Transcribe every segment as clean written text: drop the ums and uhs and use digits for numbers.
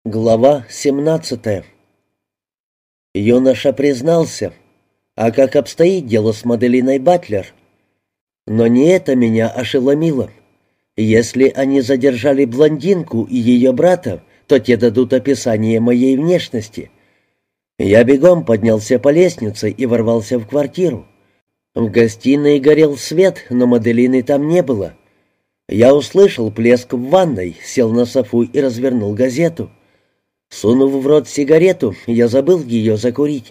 Глава 17. Юноша признался. А как обстоит дело с Маделиной Батлер? Но не это меня ошеломило. Если они задержали блондинку и ее брата, то те дадут описание моей внешности. Я бегом поднялся по лестнице и ворвался в квартиру. В гостиной горел свет, но Маделины там не было. Я услышал плеск в ванной, сел на софу и развернул газету. Сунув в рот сигарету, я забыл ее закурить.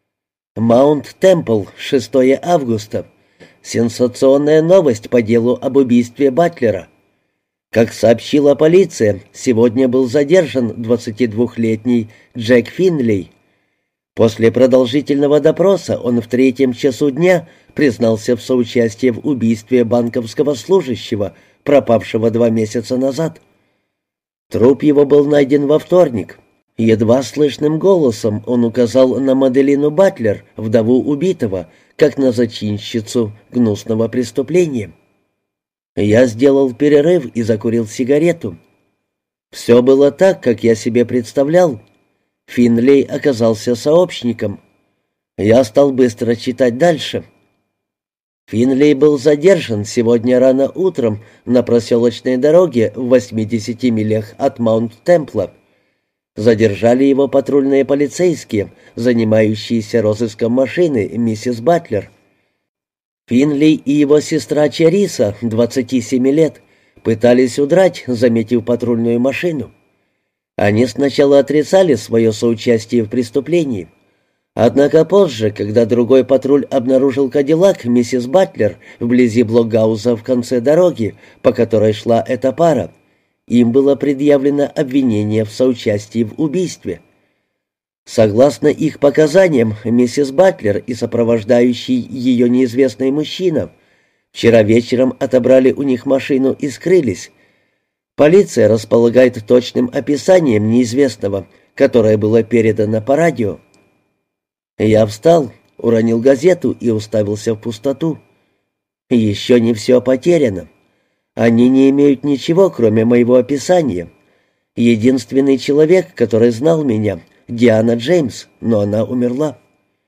Маунт Темпл, 6 августа. Сенсационная новость по делу об убийстве Батлера. Как сообщила полиция, сегодня был задержан 22-летний Джек Финлей. После продолжительного допроса он в 3 часу дня признался в соучастии в убийстве банковского служащего, пропавшего 2 месяца назад. Труп его был найден во вторник. Едва слышным голосом он указал на Маделину Батлер, вдову убитого, как на зачинщицу гнусного преступления. Я сделал перерыв и закурил сигарету. Все было так, как я себе представлял. Финлей оказался сообщником. Я стал быстро читать дальше. Финлей был задержан сегодня рано утром на проселочной дороге в 80 милях от Маунт-Темпла. Задержали его патрульные полицейские, занимающиеся розыском машины миссис Батлер. Финлей и его сестра Чериса, 27 лет, пытались удрать, заметив патрульную машину. Они сначала отрицали свое соучастие в преступлении. Однако позже, когда другой патруль обнаружил кадиллак миссис Батлер вблизи блокгауза в конце дороги, по которой шла эта пара, им было предъявлено обвинение в соучастии в убийстве. Согласно их показаниям, миссис Батлер и сопровождающий ее неизвестный мужчина вчера вечером отобрали у них машину и скрылись. Полиция располагает точным описанием неизвестного, которое было передано по радио. Я встал, уронил газету и уставился в пустоту. Еще не все потеряно. Они не имеют ничего, кроме моего описания. Единственный человек, который знал меня, Диана Джеймс, но она умерла.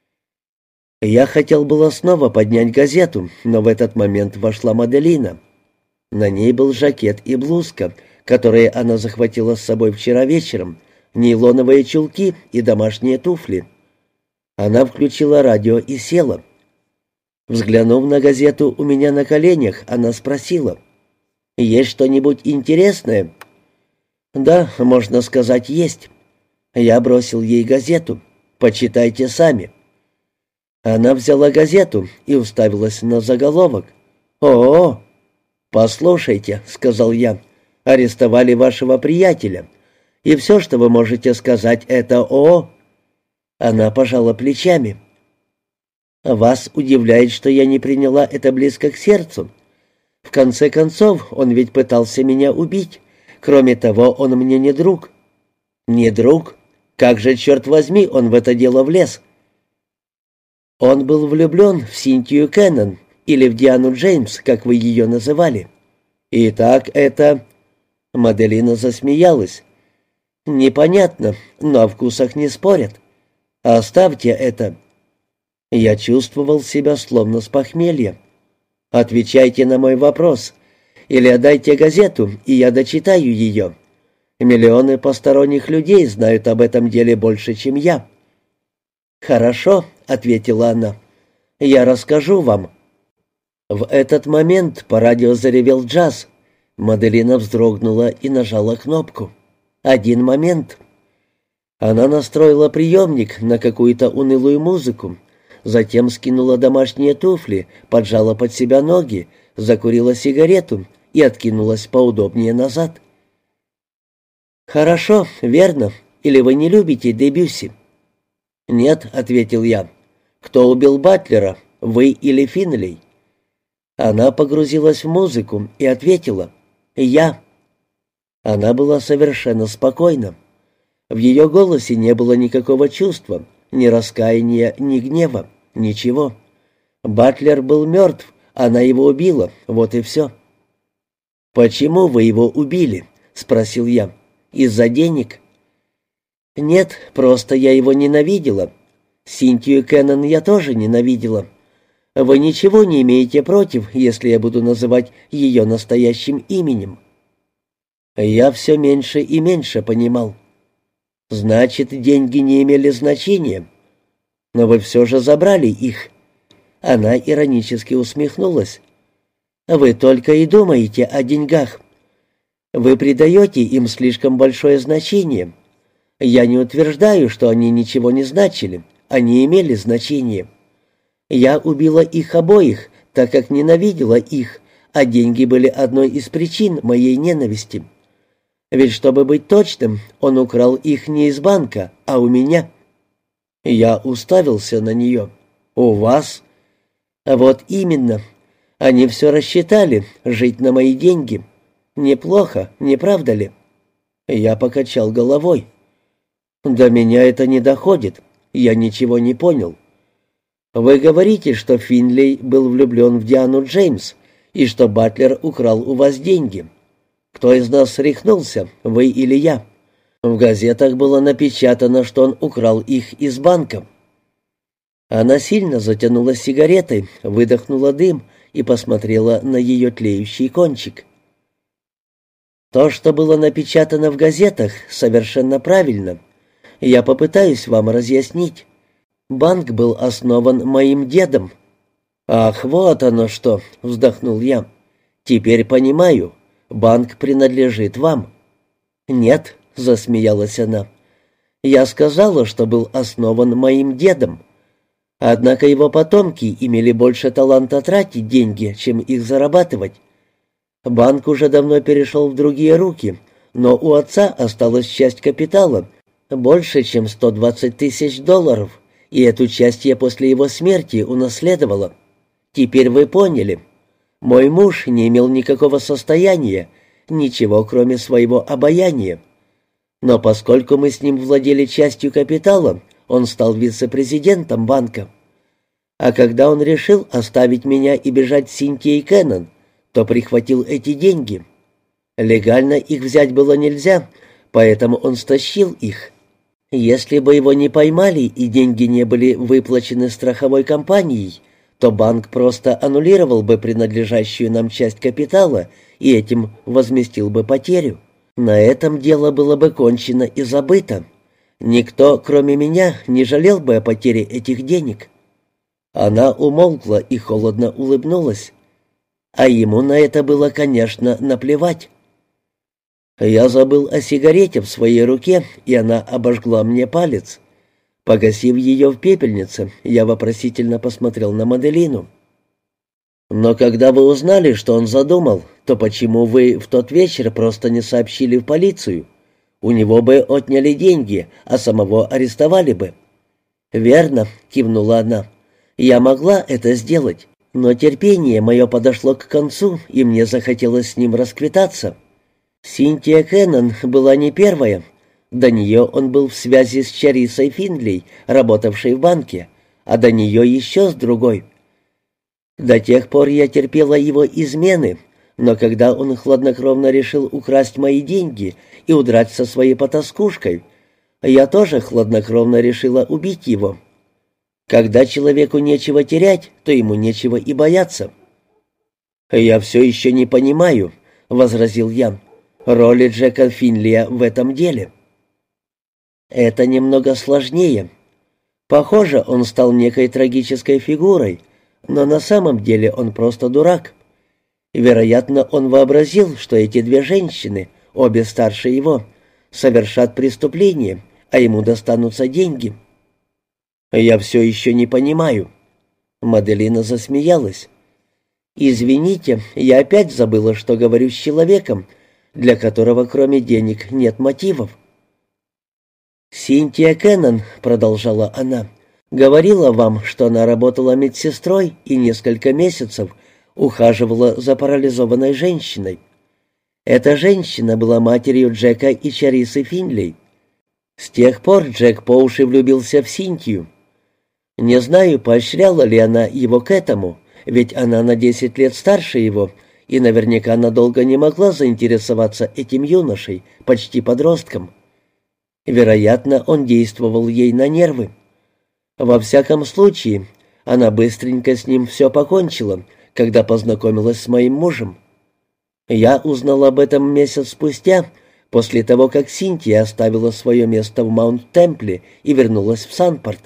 Я хотел было снова поднять газету, но в этот момент вошла Маделина. На ней был жакет и блузка, которые она захватила с собой вчера вечером, нейлоновые чулки и домашние туфли. Она включила радио и села. Взглянув на газету у меня на коленях, она спросила: «Есть что-нибудь интересное?» «Да, можно сказать, есть». Я бросил ей газету. «Почитайте сами». Она взяла газету и уставилась на заголовок. «О-о-о!» «Послушайте», — сказал я, — «арестовали вашего приятеля. И все, что вы можете сказать, это «о-о». Она пожала плечами. «Вас удивляет, что я не приняла это близко к сердцу? В конце концов, он ведь пытался меня убить. Кроме того, он мне не друг». «Не друг? Как же, черт возьми, он в это дело влез?» «Он был влюблен в Синтию Кеннон, или в Диану Джеймс, как вы ее называли». «Итак, это...» Маделина засмеялась. «Непонятно, но о вкусах не спорят. Оставьте это». Я чувствовал себя словно с похмелья. «Отвечайте на мой вопрос. Или отдайте газету, и я дочитаю ее. Миллионы посторонних людей знают об этом деле больше, чем я». «Хорошо», — ответила она. «Я расскажу вам». В этот момент по радио заревел джаз. Маделина вздрогнула и нажала кнопку. «Один момент». Она настроила приемник на какую-то унылую музыку, затем скинула домашние туфли, поджала под себя ноги, закурила сигарету и откинулась поудобнее назад. «Хорошо, верно. Или вы не любите Дебюсси?» «Нет», — ответил я. «Кто убил Батлера, вы или Финлей?» Она погрузилась в музыку и ответила: «Я». Она была совершенно спокойна. В ее голосе не было никакого чувства, ни раскаяния, ни гнева, ничего. Батлер был мертв, она его убила, вот и все. «Почему вы его убили?» — спросил я. «Из-за денег?» «Нет, просто я его ненавидела. Синтию Кеннон я тоже ненавидела. Вы ничего не имеете против, если я буду называть ее настоящим именем?» Я все меньше и меньше понимал. «Значит, деньги не имели значения. Но вы все же забрали их». Она иронически усмехнулась. «Вы только и думаете о деньгах. Вы придаете им слишком большое значение. Я не утверждаю, что они ничего не значили. Они имели значение. Я убила их обоих, так как ненавидела их, а деньги были одной из причин моей ненависти. Ведь, чтобы быть точным, он украл их не из банка, а у меня». Я уставился на нее. «У вас?» «Вот именно. Они все рассчитали, жить на мои деньги. Неплохо, не правда ли?» Я покачал головой. «До меня это не доходит. Я ничего не понял. Вы говорите, что Финлей был влюблен в Диану Джеймс и что Батлер украл у вас деньги. Кто из нас рехнулся, вы или я? В газетах было напечатано, что он украл их из банка». Она сильно затянулась сигаретой, выдохнула дым и посмотрела на ее тлеющий кончик. «То, что было напечатано в газетах, совершенно правильно. Я попытаюсь вам разъяснить. Банк был основан моим дедом». «Ах, вот оно что!» — вздохнул я. «Теперь понимаю. Банк принадлежит вам». «Нет», — засмеялась она. «Я сказала, что был основан моим дедом. Однако его потомки имели больше таланта тратить деньги, чем их зарабатывать. Банк уже давно перешел в другие руки, но у отца осталась часть капитала, больше, чем $120 000, и эту часть я после его смерти унаследовала. Теперь вы поняли. Мой муж не имел никакого состояния, ничего, кроме своего обаяния. Но поскольку мы с ним владели частью капитала, он стал вице-президентом банка. А когда он решил оставить меня и бежать с Синтией Кеннон, то прихватил эти деньги. Легально их взять было нельзя, поэтому он стащил их. Если бы его не поймали и деньги не были выплачены страховой компанией, то банк просто аннулировал бы принадлежащую нам часть капитала и этим возместил бы потерю. На этом дело было бы кончено и забыто. Никто, кроме меня, не жалел бы о потере этих денег». Она умолкла и холодно улыбнулась. А ему на это было, конечно, наплевать. Я забыл о сигарете в своей руке, и она обожгла мне палец. Погасив ее в пепельнице, я вопросительно посмотрел на Маделину. «Но когда вы узнали, что он задумал, то почему вы в тот вечер просто не сообщили в полицию? У него бы отняли деньги, а самого арестовали бы». «Верно», — кивнула она. «Я могла это сделать, но терпение мое подошло к концу, и мне захотелось с ним расквитаться. Синтия Кеннон была не первая. До нее он был в связи с Чарисой Финлей, работавшей в банке, а до нее еще с другой. До тех пор я терпела его измены, но когда он хладнокровно решил украсть мои деньги и удрать со своей потаскушкой, я тоже хладнокровно решила убить его. Когда человеку нечего терять, то ему нечего и бояться». «Я все еще не понимаю», — возразил я, — «роли Джека Финлия в этом деле». «Это немного сложнее. Похоже, он стал некой трагической фигурой, но на самом деле он просто дурак. Вероятно, он вообразил, что эти две женщины, обе старше его, совершат преступление, а ему достанутся деньги». «Я все еще не понимаю». Маделина засмеялась. «Извините, я опять забыла, что говорю с человеком, для которого кроме денег нет мотивов». «Синтия Кеннон», — продолжала она, — «говорила вам, что она работала медсестрой и несколько месяцев ухаживала за парализованной женщиной. Эта женщина была матерью Джека и Чарисы Финлей. С тех пор Джек по уши влюбился в Синтию. Не знаю, поощряла ли она его к этому, ведь она на 10 лет старше его, и наверняка надолго не могла заинтересоваться этим юношей, почти подростком. Вероятно, он действовал ей на нервы. Во всяком случае, она быстренько с ним все покончила, когда познакомилась с моим мужем. Я узнал об этом месяц спустя, после того, как Синтия оставила свое место в Маунт-Темпле и вернулась в Санпорт.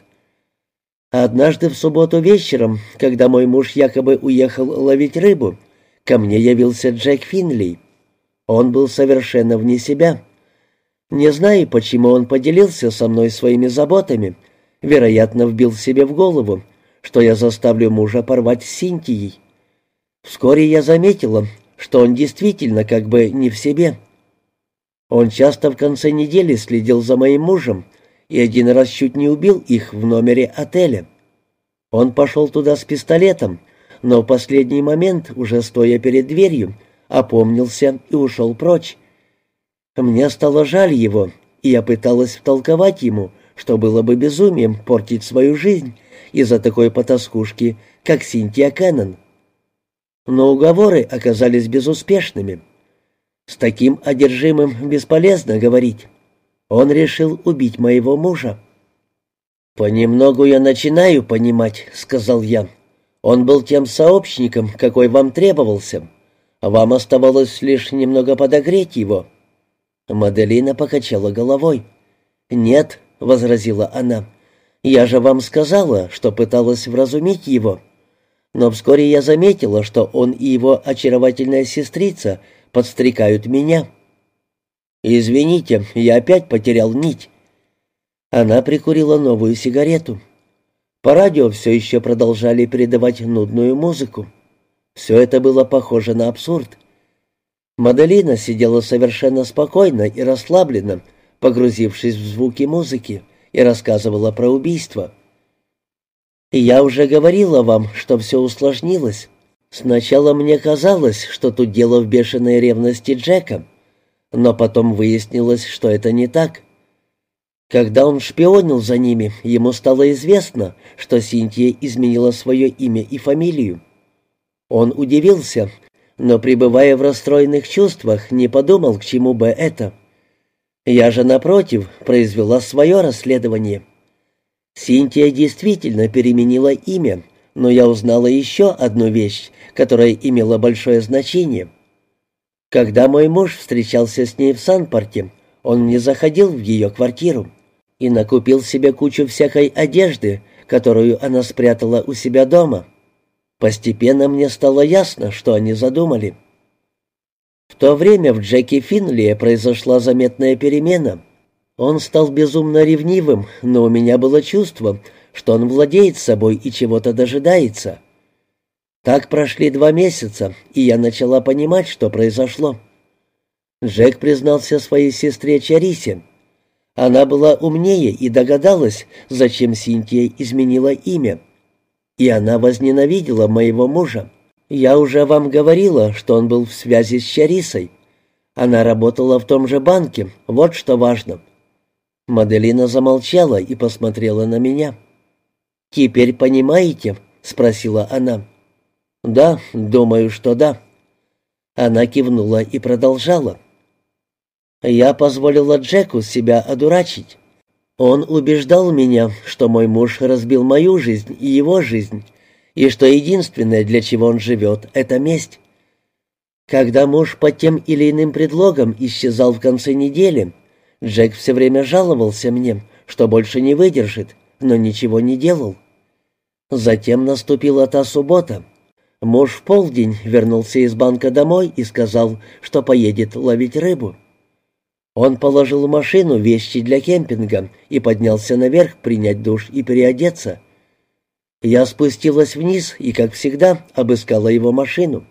Однажды в субботу вечером, когда мой муж якобы уехал ловить рыбу, ко мне явился Джек Финли. Он был совершенно вне себя. Не знаю, почему он поделился со мной своими заботами, вероятно, вбил себе в голову, что я заставлю мужа порвать с Синтией. Вскоре я заметила, что он действительно как бы не в себе. Он часто в конце недели следил за моим мужем и один раз чуть не убил их в номере отеля. Он пошел туда с пистолетом, но в последний момент, уже стоя перед дверью, опомнился и ушел прочь. Мне стало жаль его, и я пыталась втолковать ему, что было бы безумием портить свою жизнь из-за такой потаскушки, как Синтия Кеннон. Но уговоры оказались безуспешными. С таким одержимым бесполезно говорить. Он решил убить моего мужа. «Понемногу я начинаю понимать», — сказал я. «Он был тем сообщником, какой вам требовался. Вам оставалось лишь немного подогреть его». Маделина покачала головой. «Нет», — возразила она, — «я же вам сказала, что пыталась вразумить его. Но вскоре я заметила, что он и его очаровательная сестрица подстрекают меня». «Извините, я опять потерял нить». Она прикурила новую сигарету. По радио все еще продолжали передавать нудную музыку. Все это было похоже на абсурд. Маделина сидела совершенно спокойно и расслабленно, погрузившись в звуки музыки, и рассказывала про убийство. «Я уже говорила вам, что все усложнилось. Сначала мне казалось, что тут дело в бешеной ревности Джека, но потом выяснилось, что это не так. Когда он шпионил за ними, ему стало известно, что Синтия изменила свое имя и фамилию. Он удивился, но, пребывая в расстроенных чувствах, не подумал, к чему бы это. Я же, напротив, произвела свое расследование. Синтия действительно переменила имя, но я узнала еще одну вещь, которая имела большое значение. Когда мой муж встречался с ней в Санпорте, он не заходил в ее квартиру и накупил себе кучу всякой одежды, которую она спрятала у себя дома. Постепенно мне стало ясно, что они задумали. В то время в Джеке Финли произошла заметная перемена. Он стал безумно ревнивым, но у меня было чувство, что он владеет собой и чего-то дожидается. Так прошли 2 месяца, и я начала понимать, что произошло. Джек признался своей сестре Чарисе. Она была умнее и догадалась, зачем Синтия изменила имя. И она возненавидела моего мужа. Я уже вам говорила, что он был в связи с Чарисой. Она работала в том же банке, вот что важно». Маделина замолчала и посмотрела на меня. «Теперь понимаете?» — спросила она. «Да, думаю, что да». Она кивнула и продолжала. «Я позволила Джеку себя одурачить. Он убеждал меня, что мой муж разбил мою жизнь и его жизнь, и что единственное, для чего он живет, — это месть. Когда муж под тем или иным предлогом исчезал в конце недели, Джек все время жаловался мне, что больше не выдержит, но ничего не делал. Затем наступила та суббота. Муж в полдень вернулся из банка домой и сказал, что поедет ловить рыбу. Он положил в машину вещи для кемпинга и поднялся наверх принять душ и переодеться. Я спустилась вниз и, как всегда, обыскала его машину.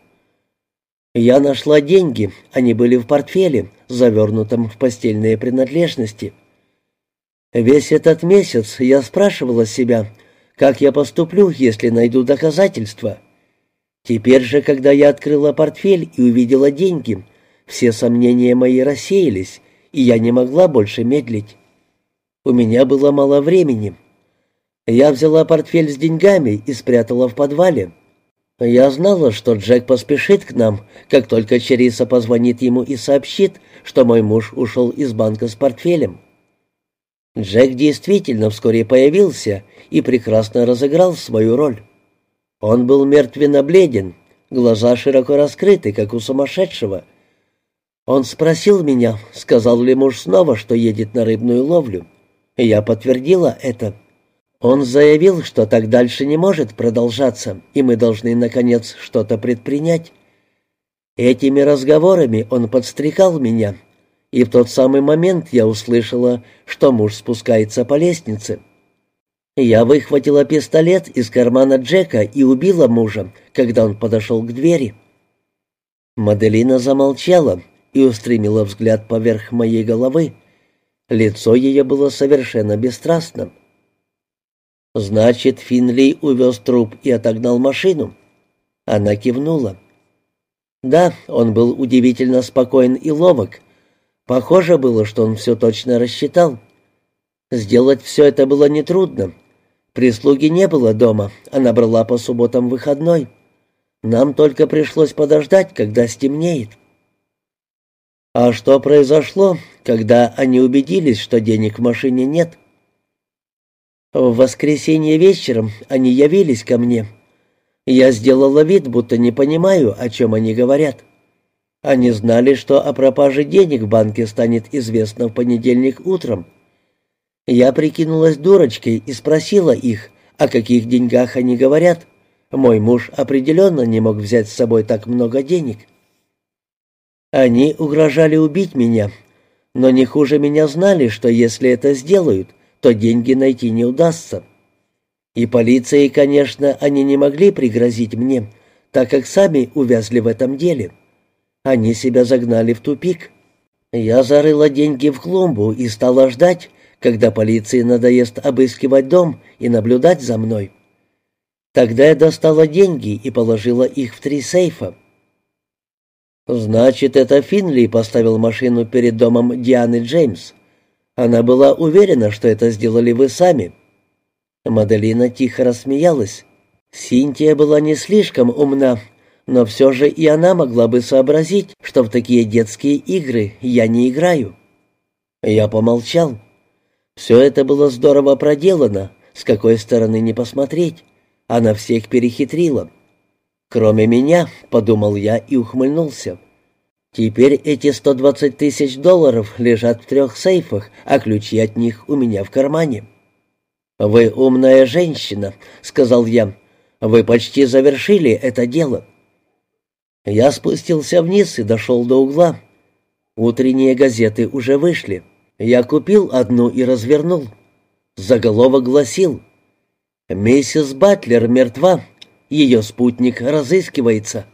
Я нашла деньги, они были в портфеле, завернутом в постельные принадлежности. Весь этот месяц я спрашивала себя, как я поступлю, если найду доказательства. Теперь же, когда я открыла портфель и увидела деньги, все сомнения мои рассеялись, и я не могла больше медлить. У меня было мало времени. Я взяла портфель с деньгами и спрятала в подвале. Я знала, что Джек поспешит к нам, как только Чариса позвонит ему и сообщит, что мой муж ушел из банка с портфелем. Джек действительно вскоре появился и прекрасно разыграл свою роль. Он был мертвенно-бледен, глаза широко раскрыты, как у сумасшедшего. Он спросил меня, сказал ли муж снова, что едет на рыбную ловлю. Я подтвердила это. Он заявил, что так дальше не может продолжаться, и мы должны, наконец, что-то предпринять. Этими разговорами он подстрекал меня, и в тот самый момент я услышала, что муж спускается по лестнице. Я выхватила пистолет из кармана Джека и убила мужа, когда он подошел к двери. Маделина замолчала и устремила взгляд поверх моей головы. Лицо ее было совершенно бесстрастным. «Значит, Финли увез труп и отогнал машину?» Она кивнула. «Да, он был удивительно спокоен и ловок. Похоже было, что он все точно рассчитал. Сделать все это было нетрудно. Прислуги не было дома, она брала по субботам выходной. Нам только пришлось подождать, когда стемнеет». «А что произошло, когда они убедились, что денег в машине нет?» «В воскресенье вечером они явились ко мне. Я сделала вид, будто не понимаю, о чем они говорят. Они знали, что о пропаже денег в банке станет известно в понедельник утром. Я прикинулась дурочкой и спросила их, о каких деньгах они говорят. Мой муж определенно не мог взять с собой так много денег. Они угрожали убить меня, но не хуже меня знали, что если это сделают, то деньги найти не удастся. И полиции, конечно, они не могли пригрозить мне, так как сами увязли в этом деле. Они себя загнали в тупик. Я зарыла деньги в клумбу и стала ждать, когда полиции надоест обыскивать дом и наблюдать за мной. Тогда я достала деньги и положила их в 3 сейфа. «Значит, это Финли поставил машину перед домом Дианы Джеймс. Она была уверена, что это сделали вы сами». Маделина тихо рассмеялась. Синтия была не слишком умна, но все же и она могла бы сообразить, что в такие детские игры я не играю. Я помолчал. Все это было здорово проделано, с какой стороны не посмотреть. Она всех перехитрила. «Кроме меня», — подумал я и ухмыльнулся. «Теперь эти $120 тысяч лежат в 3 сейфах, а ключи от них у меня в кармане». «Вы умная женщина», — сказал я. «Вы почти завершили это дело». Я спустился вниз и дошел до угла. Утренние газеты уже вышли. Я купил одну и развернул. Заголовок гласил: «Миссис Батлер мертва. Ее спутник разыскивается».